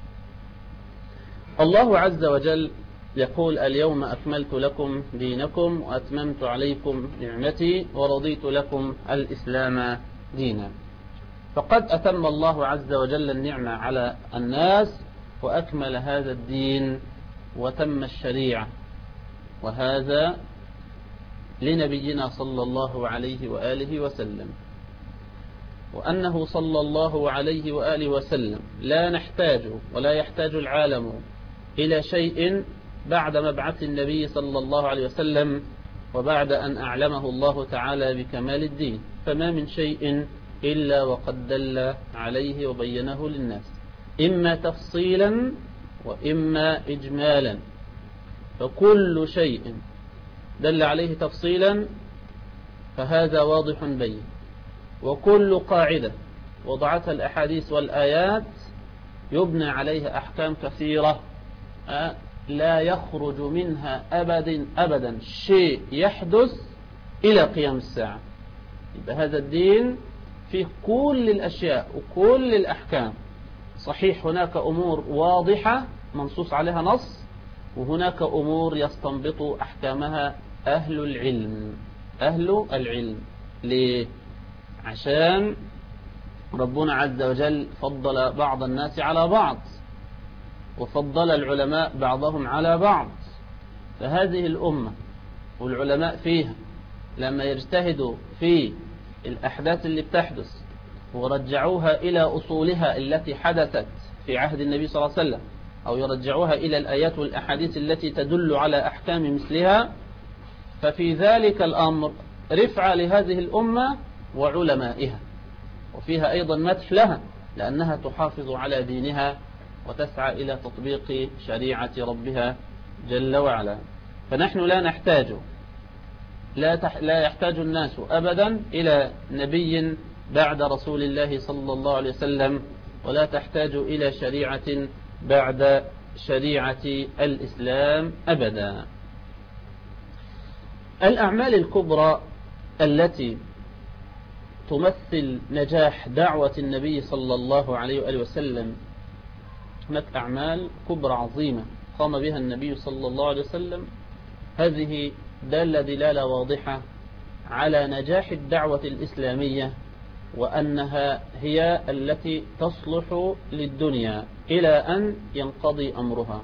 الله عز وجل يقول: اليوم أكملت لكم دينكم وأتممت عليكم نعمتي ورضيت لكم الإسلام دينا. فقد أتم الله عز وجل النعمة على الناس وأكمل هذا الدين وتم الشريعة، وهذا لنبينا صلى الله عليه وآله وسلم، وأنه صلى الله عليه وآله وسلم لا نحتاج ولا يحتاج العالم إلى شيء بعد مبعث النبي صلى الله عليه وسلم، وبعد أن أعلمه الله تعالى بكمال الدين، فما من شيء إلا وقد دل عليه وبينه للناس، إما تفصيلا وإما إجمالا. فكل شيء دل عليه تفصيلا فهذا واضح بين، وكل قاعدة وضعتها الأحاديث والآيات يبنى عليها أحكام كثيرة لا يخرج منها أبدا شيء يحدث إلى قيام الساعة. يبقى هذا الدين فيه كل الأشياء وكل الأحكام. صحيح هناك أمور واضحة منصوص عليها نص، وهناك أمور يستنبط أحكامها أهل العلم. ليه؟ عشان ربنا عز وجل فضل بعض الناس على بعض، وفضل العلماء بعضهم على بعض. فهذه الأمة والعلماء فيها لما يجتهدوا في الأحداث اللي بتحدث ورجعوها إلى أصولها التي حدثت في عهد النبي صلى الله عليه وسلم، أو يرجعوها إلى الآيات والأحاديث التي تدل على أحكام مثلها، ففي ذلك الأمر رفعة لهذه الأمة وعلمائها، وفيها أيضا مدح لها لأنها تحافظ على دينها وتسعى إلى تطبيق شريعة ربها جل وعلا. فنحن لا يحتاج الناس أبدا إلى نبي بعد رسول الله صلى الله عليه وسلم، ولا تحتاج إلى شريعة بعد شريعة الإسلام أبدا. الأعمال الكبرى التي تمثل نجاح دعوة النبي صلى الله عليه وآله وسلم، هناك أعمال كبرى عظيمة قام بها النبي صلى الله عليه وسلم، هذه دلالة واضحة على نجاح الدعوة الإسلامية، وأنها هي التي تصلح للدنيا إلى أن ينقضي أمرها.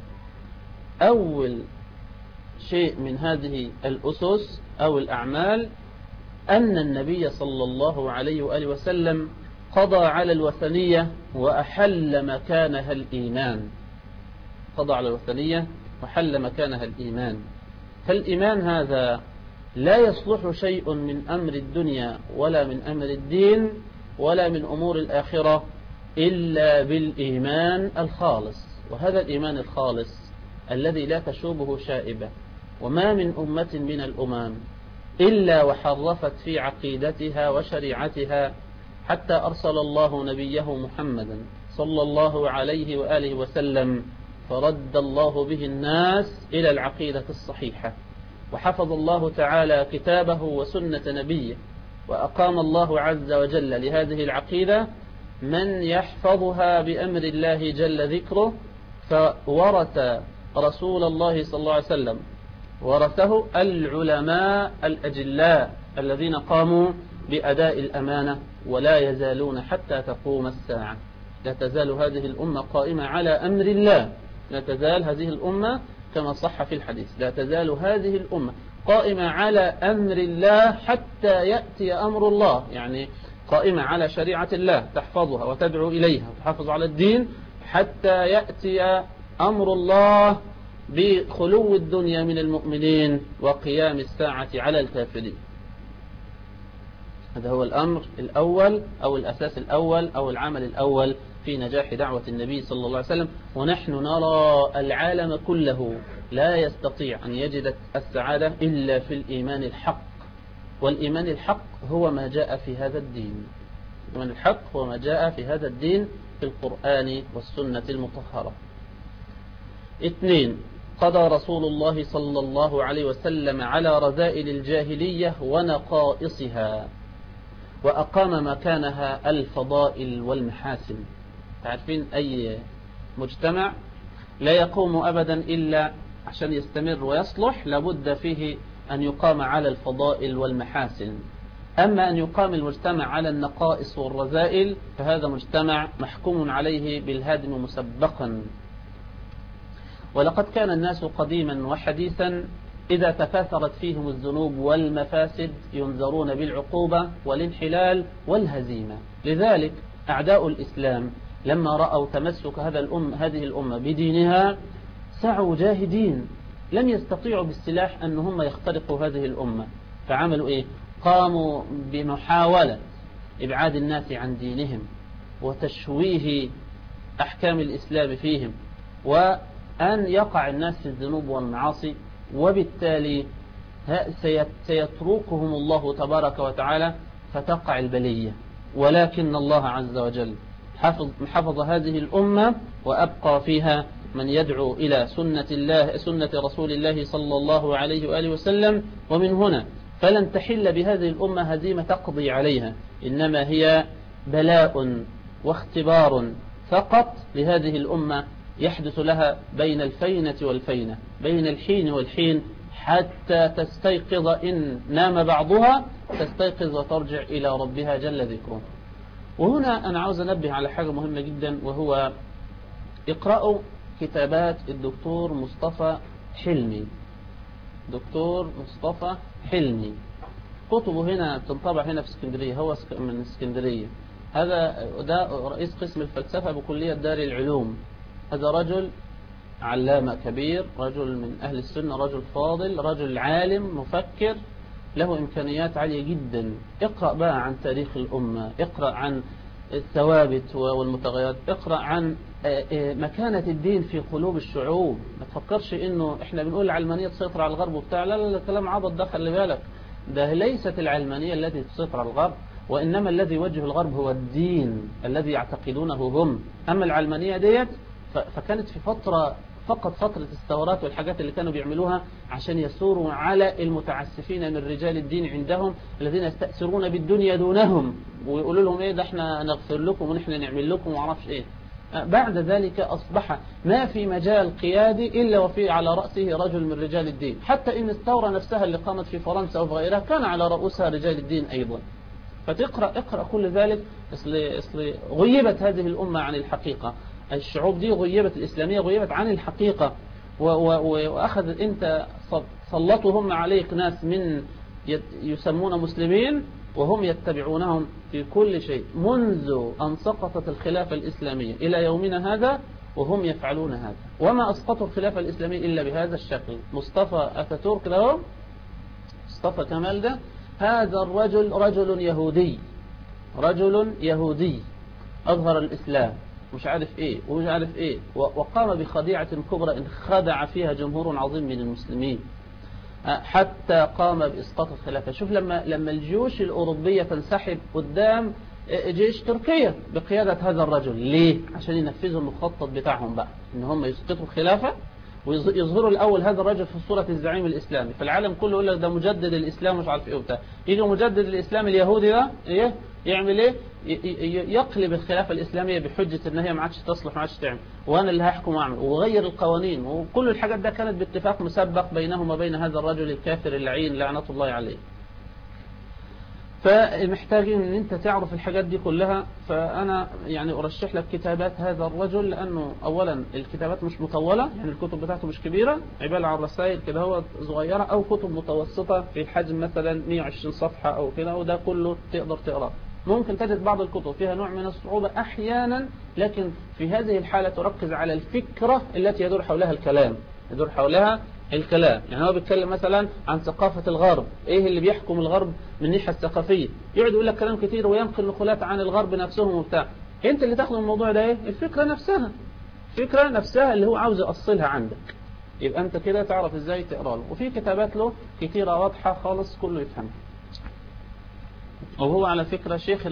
أول شيء من هذه الأسس أو الأعمال أن النبي صلى الله عليه وآله وسلم قضى على الوثنية وأحل مكانها الإيمان. قضى على الوثنية وحل مكانها الإيمان. فالإيمان هذا لا يصلح شيء من أمر الدنيا ولا من أمر الدين ولا من أمور الآخرة إلا بالإيمان الخالص. وهذا الإيمان الخالص الذي لا تشوبه شائبة، وما من أمة من الأمم إلا وحرفت في عقيدتها وشريعتها حتى أرسل الله نبيه محمدا صلى الله عليه وآله وسلم، فرد الله به الناس إلى العقيدة الصحيحة، وحفظ الله تعالى كتابه وسنة نبيه، وأقام الله عز وجل لهذه العقيدة من يحفظها بأمر الله جل ذكره، فورث رسول الله صلى الله عليه وسلم ورثه العلماء الأجلاء الذين قاموا بأداء الأمانة، ولا يزالون حتى تقوم الساعة. لا تزال هذه الأمة قائمة على أمر الله، لا تزال هذه الأمة كما صح في الحديث، لا تزال هذه الأمة قائمة على أمر الله حتى يأتي أمر الله، يعني قائمة على شريعة الله تحفظها وتدعو إليها وتحافظ على الدين حتى يأتي أمر الله بخلو الدنيا من المؤمنين وقيام الساعة على الكافرين. هذا هو الأمر الأول أو الأساس الأول أو العمل الأول في نجاح دعوة النبي صلى الله عليه وسلم. ونحن نرى العالم كله لا يستطيع أن يجد السعادة إلا في الإيمان الحق، والإيمان الحق هو ما جاء في هذا الدين. الإيمان الحق هو ما جاء في هذا الدين في القرآن والسنة المطهرة. 2. قضى رسول الله صلى الله عليه وسلم على رذائل الجاهلية ونقائصها، وأقام مكانها الفضائل والمحاسن. تعرفين أي مجتمع لا يقوم أبدا إلا عشان يستمر ويصلح لابد فيه أن يقام على الفضائل والمحاسن. أما أن يقام المجتمع على النقائص والرذائل فهذا مجتمع محكوم عليه بالهدم مسبقا. ولقد كان الناس قديما وحديثا إذا تكاثرت فيهم الذنوب والمفاسد ينذرون بالعقوبة والانحلال والهزيمة. لذلك أعداء الإسلام لما رأوا تمسك هذه الأمة بدينها سعوا جاهدين، لم يستطيعوا بالسلاح أن هم يخترقوا هذه الأمة، فعملوا إيه؟ قاموا بمحاولة إبعاد الناس عن دينهم وتشويه أحكام الإسلام فيهم، وأن يقع الناس في الذنوب والمعاصي، وبالتالي سيتركهم الله تبارك وتعالى فتقع البلية. ولكن الله عز وجل حفظ هذه الأمة وأبقى فيها من يدعو إلى سنة رسول الله صلى الله عليه وآله وسلم. ومن هنا فلن تحل بهذه الأمة هزيمة تقضي عليها، إنما هي بلاء واختبار فقط لهذه الأمة يحدث لها بين الفينة والفينة، بين الحين والحين، حتى تستيقظ إن نام بعضها تستيقظ وترجع إلى ربها جل ذكره. وهنا أنا عاوز أنبه على حاجة مهمة جدا، وهو اقرأوا كتابات الدكتور مصطفى حلمي. دكتور مصطفى حلمي كتبه هنا تنطبع هنا في اسكندرية، هو من اسكندرية. ده رئيس قسم الفلسفة بكلية دار العلوم. هذا رجل علامة كبير، رجل من أهل السنة، رجل فاضل، رجل عالم مفكر، له إمكانيات عالية جدا. اقرأ بقى عن تاريخ الأمة، اقرأ عن الثوابت والمتغيرات، اقرأ عن مكانة الدين في قلوب الشعوب. ما تفكرش إنه إحنا بنقول العلمانية تسيطر على الغرب وبتاع، لا لا لا، كلام عبط ده، خلي بالك. ده ليست العلمانية التي تسيطر على الغرب، وإنما الذي يوجه الغرب هو الدين الذي يعتقدونه هم. أما العلمانية ديت فكانت في فقط فترة الثورات والحاجات اللي كانوا بيعملوها عشان يثوروا على المتعسفين من رجال الدين عندهم، الذين يستأثرون بالدنيا دونهم، ويقولوا لهم ايه ده احنا نغفر لكم ونحن نعمل لكم ومعرفش ايه. بعد ذلك أصبح ما في مجال قيادي إلا وفي على رأسه رجل من رجال الدين. حتى إن الثورة نفسها اللي قامت في فرنسا وفي غيرها كان على رؤوسها رجال الدين أيضا. اقرأ كل ذلك. اصل غيبت هذه الأمة عن الحقيقة، الشعوب دي غيبت، الإسلامية غيبت عن الحقيقة، وأخذ أنت سلطهم عليك ناس من يسمون مسلمين وهم يتبعونهم في كل شيء منذ أن سقطت الخلافة الإسلامية إلى يومنا هذا، وهم يفعلون هذا. وما أسقطوا الخلافة الإسلامية إلا بهذا الشكل. مصطفى أتاتورك ده، مصطفى كمال ده، هذا الرجل رجل يهودي أظهر الإسلام مش عارف إيه ومش عارف إيه، وقام بخديعة كبرى إن خدع فيها جمهور عظيم من المسلمين حتى قام بإسقاط الخلافة. شوف لما الجيوش الأوروبية تنسحب قدام جيش تركيا بقيادة هذا الرجل، ليه؟ عشان ينفذوا المخطط بتاعهم بقى، إن هم يسقطوا الخلافة ويظهروا الأول هذا الرجل في صورة الزعيم الإسلامي، فالعالم كله يقول لك ده مجدد الإسلام مش عارف إيه وبتاع. يجي مجدد الإسلام اليهودي ده إيه يعمل إيه؟ يقلب الخلافة الإسلامية بحجة إن هي ما عادش تصلح، ما عادش تعمل، وأنا اللي هحكم وأعمل، وغير القوانين، وكل الحاجات ده كانت باتفاق مسبق بينهم وبين هذا الرجل الكافر اللعين لعنة الله عليه. فمحتاجين ان انت تعرف الحاجات دي كلها. فانا يعني ارشح لك كتابات هذا الرجل، لانه اولا الكتابات مش مطولة، يعني الكتب بتاعته مش كبيرة، عبارة عن رسائل كده هو صغيرة، او كتب متوسطة في حجم مثلا 120 صفحة او كده، وده كله تقدر تقراه. ممكن تجد بعض الكتب فيها نوع من الصعوبة احيانا، لكن في هذه الحالة تركز على الفكرة التي يدور حولها الكلام، يعني هو بيتكلم مثلا عن ثقافة الغرب، ايه اللي بيحكم الغرب من الناحية الثقافية، يقعد يقول لك كلام كتير وينقل نقولات عن الغرب نفسهم وبتاع. انت اللي تاخد من الموضوع ده ايه؟ الفكرة نفسها اللي هو عاوز يأصلها عندك، يبقى انت كده تعرف ازاي تقرا له. وفي كتابات له كتيرة واضحة خالص كله يفهمها. وهو على فكرة شيخ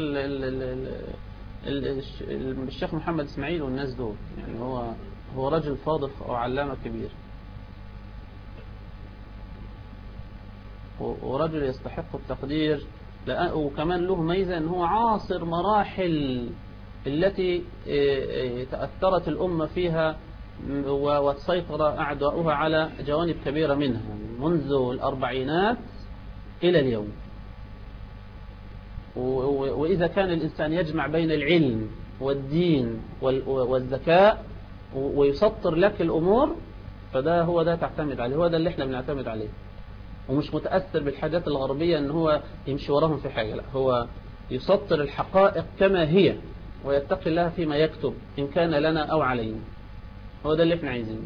الشيخ محمد اسماعيل والناس دول، يعني هو رجل فاضل وعلامة كبير، ورجل يستحق التقدير. وكمان له ميزة ان هو عاصر مراحل التي تأثرت الأمة فيها وسيطر أعداؤها على جوانب كبيرة منها منذ الأربعينات إلى اليوم. وإذا كان الإنسان يجمع بين العلم والدين والذكاء ويسطر لك الأمور، فده هو ده تعتمد عليه، هو ده اللي احنا بنعتمد عليه، ومش متأثر بالحاجات الغربية ان هو يمشي وراهم في حاجة. لا، هو يسطر الحقائق كما هي ويتقي الله فيما يكتب إن كان لنا أو علينا. هو ده اللي احنا عايزينه.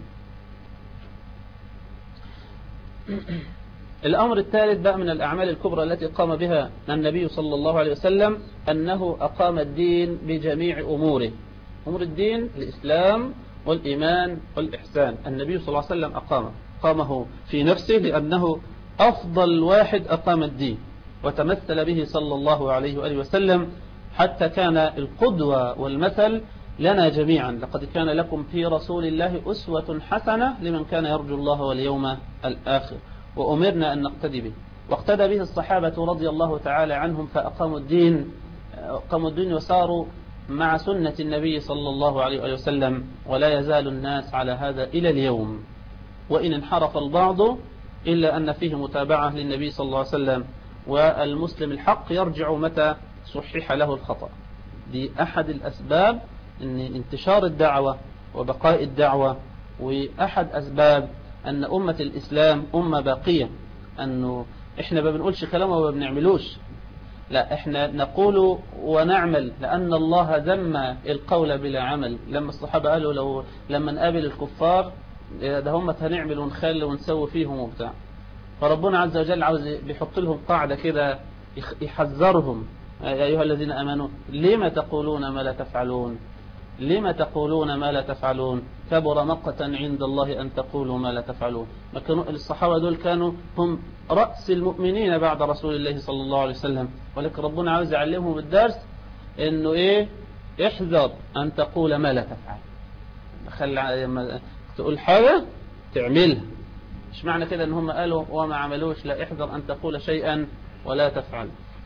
الأمر الثالث بقى من الأعمال الكبرى التي قام بها النبي صلى الله عليه وسلم، أنه أقام الدين بجميع أموره. أمور الدين الإسلام والإيمان والإحسان، النبي صلى الله عليه وسلم قامه في نفسه، لأنه أفضل واحد أقام الدين، وتمثل به صلى الله عليه وآله وسلم حتى كان القدوة والمثل لنا جميعا. لقد كان لكم في رسول الله أسوة حسنة لمن كان يرجو الله واليوم الآخر، وأمرنا أن نقتدي به. واقتدى به الصحابة رضي الله تعالى عنهم فأقاموا الدين وساروا مع سنة النبي صلى الله عليه وسلم، ولا يزال الناس على هذا إلى اليوم، وإن انحرف البعض إلا أن فيه متابعة للنبي صلى الله عليه وسلم، والمسلم الحق يرجع متى صحح له الخطأ. دي أحد الأسباب أن انتشار الدعوة وبقاء الدعوة، وأحد أسباب أن أمة الإسلام أمة باقية. أنه إحنا ما بنقولش كلام وما بنعملوش، لا، إحنا نقول ونعمل، لأن الله ذم القول بلا عمل. لما الصحابة قالوا لما نقابل الكفار ده هم هنعمل ونخلي ونسوي فيهم وبتاع، فربنا عز وجل عاوز بيحط لهم قاعدة كده يحذرهم: يا أيها الذين آمنوا لما تقولون ما لا تفعلون، لما تقولون ما لا تفعلون، كبر مقتا عند الله أن تقولوا ما لا تفعلون. الصحابة دول كانوا هم رأس المؤمنين بعد رسول الله صلى الله عليه وسلم، ولكن ربنا عاوز يعلمهم الدرس إنه إيه؟ احذر أن تقول ما لا تفعل. خلي تقول حاجة تعملها، مش معنى كده ان هم قالوا وما عملوش، لا، احذر ان تقول شيئا ولا تفعل.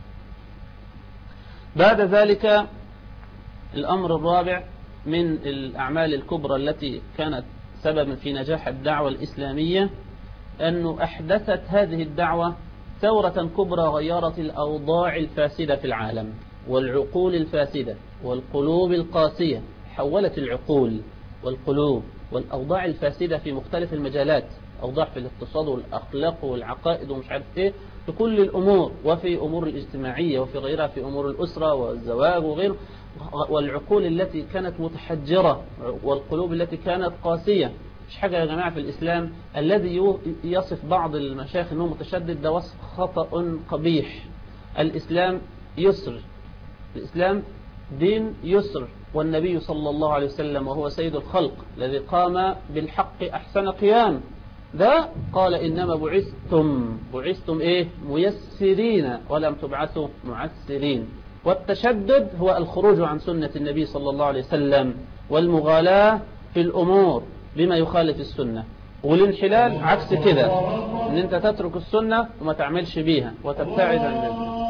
بعد ذلك الأمر الرابع من الأعمال الكبرى التي كانت سببا في نجاح الدعوة الإسلامية، أنه أحدثت هذه الدعوة ثورة كبرى غيرت الأوضاع الفاسدة في العالم والعقول الفاسدة والقلوب القاسية. حولت العقول والقلوب والأوضاع الفاسدة في مختلف المجالات، أوضاع في الاقتصاد والأخلاق والعقائد ومش عارف إيه، في كل الأمور، وفي أمور الاجتماعية وفي غيرها، في أمور الأسرة والزواج وغيره. والعقول التي كانت متحجرة والقلوب التي كانت قاسية. مش حاجة يا جماعة في الإسلام الذي يصف بعض المشايخ أنه متشدد، ده وصف خطأ قبيح. الإسلام يسر، الإسلام دين يسر، والنبي صلى الله عليه وسلم وهو سيد الخلق الذي قام بالحق أحسن قيام، ده قال إنما بعثتم إيه؟ ميسرين ولم تبعثوا معسرين. والتشدد هو الخروج عن سنة النبي صلى الله عليه وسلم والمغالاة في الأمور بما يخالف السنة، والانحلال عكس كده، ان انت تترك السنة وما تعملش بيها وتبتعد عن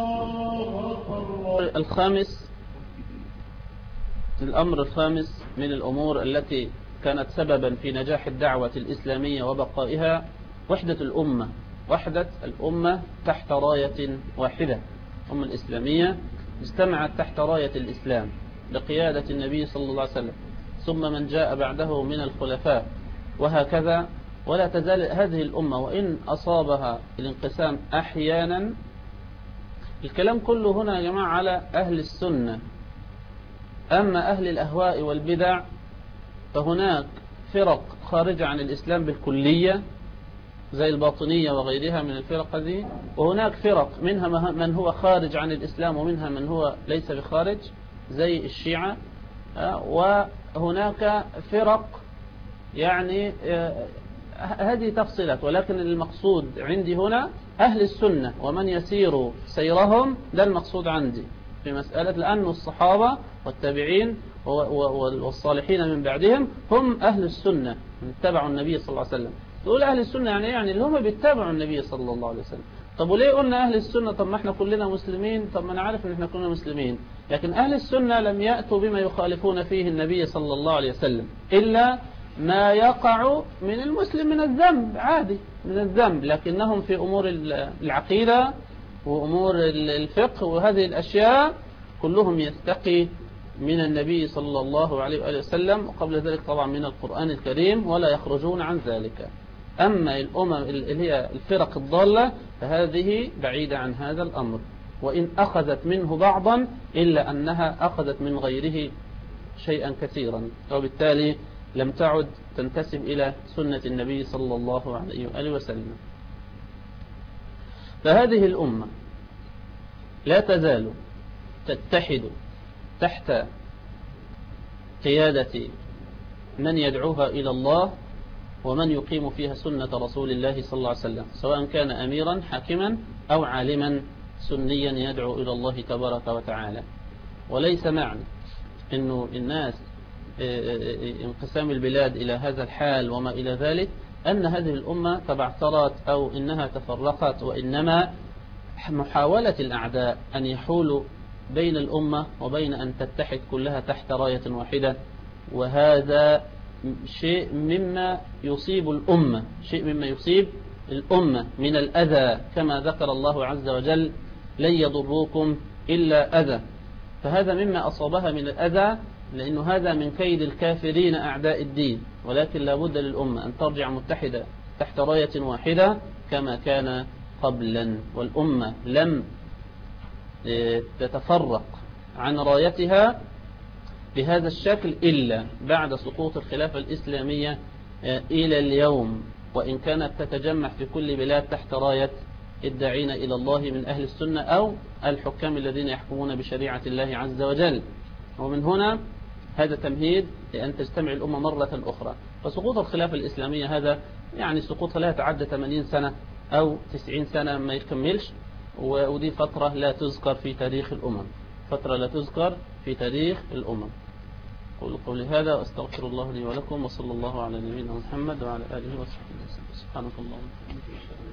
الأمر الخامس من الأمور التي كانت سببا في نجاح الدعوة الإسلامية وبقائها وحدة الأمة. وحدة الأمة تحت راية واحدة. الأمة الإسلامية اجتمعت تحت راية الإسلام بقيادة النبي صلى الله عليه وسلم، ثم من جاء بعده من الخلفاء، وهكذا. ولا تزال هذه الأمة وإن أصابها الانقسام أحيانا. الكلام كله هنا يا جماعة على أهل السنة. أما أهل الأهواء والبدع فهناك فرق خارجة عن الإسلام بالكلية زي الباطنية وغيرها من الفرق دي، وهناك فرق منها من هو خارج عن الإسلام ومنها من هو ليس بخارج زي الشيعة. وهناك فرق يعني هذه تفصيلات، ولكن المقصود عندي هنا أهل السنة ومن يسير سيرهم، ده المقصود عندي في مسألة، لأن الصحابة والتابعين والصالحين من بعدهم هم أهل السنة من اتبعوا النبي صلى الله عليه وسلم. تقول أهل السنة يعني يعني اللي هم بيتبعوا النبي صلى الله عليه وسلم. طب وليه قلنا أهل السنة؟ طب ما احنا كلنا مسلمين. طب ما أنا عارف ان احنا كلنا مسلمين، لكن أهل السنة لم يأتوا بما يخالفون فيه النبي صلى الله عليه وسلم إلا ما يقع من المسلم من الذنب، عادي من الذنب، لكنهم في أمور العقيدة وأمور الفقه وهذه الأشياء كلهم يستقي من النبي صلى الله عليه وآله وسلم، وقبل ذلك طبعا من القرآن الكريم، ولا يخرجون عن ذلك. أما الأمم اللي هي الفرق الضالة فهذه بعيدة عن هذا الأمر، وإن أخذت منه بعضا إلا أنها أخذت من غيره شيئا كثيرا، وبالتالي لم تعد تنتسب إلى سنة النبي صلى الله عليه وآله وسلم. فهذه الأمة لا تزال تتحد تحت قيادة من يدعوها إلى الله ومن يقيم فيها سنة رسول الله صلى الله عليه وسلم، سواء كان أميرا حاكما أو عالما سنيا يدعو إلى الله تبارك وتعالى. وليس معنى أنه الناس انقسام البلاد إلى هذا الحال وما إلى ذلك أن هذه الأمة تبعثرت أو إنها تفرقت، وإنما محاولة الأعداء أن يحولوا بين الأمة وبين أن تتحد كلها تحت راية واحدة، وهذا شيء مما يصيب الأمة، شيء مما يصيب الأمة من الأذى، كما ذكر الله عز وجل: لن يضروكم إلا أذى. فهذا مما أصابها من الأذى، لأنه هذا من كيد الكافرين أعداء الدين، ولكن لا بد للأمة أن ترجع متحدة تحت راية واحدة كما كان قبلا. والأمة لم تتفرق عن رايتها بهذا الشكل إلا بعد سقوط الخلافة الإسلامية إلى اليوم، وإن كانت تتجمع في كل بلاد تحت راية الداعين إلى الله من أهل السنة أو الحكام الذين يحكمون بشريعة الله عز وجل. ومن هنا هذا تمهيد لأن تجتمع الأمة مرة أخرى. فسقوط الخلافة الإسلامية هذا يعني سقوطها لا يتعدى 80 سنة أو 90 سنة ما يكملش، ودي فترة لا تذكر في تاريخ الأمم، فترة لا تذكر في تاريخ الأمم. قولوا قولي هذا وأستغفر الله لي ولكم، وصلى الله على نبينا محمد وعلى آله وصحبه وسلم. سبحانك اللهم وبحمدك.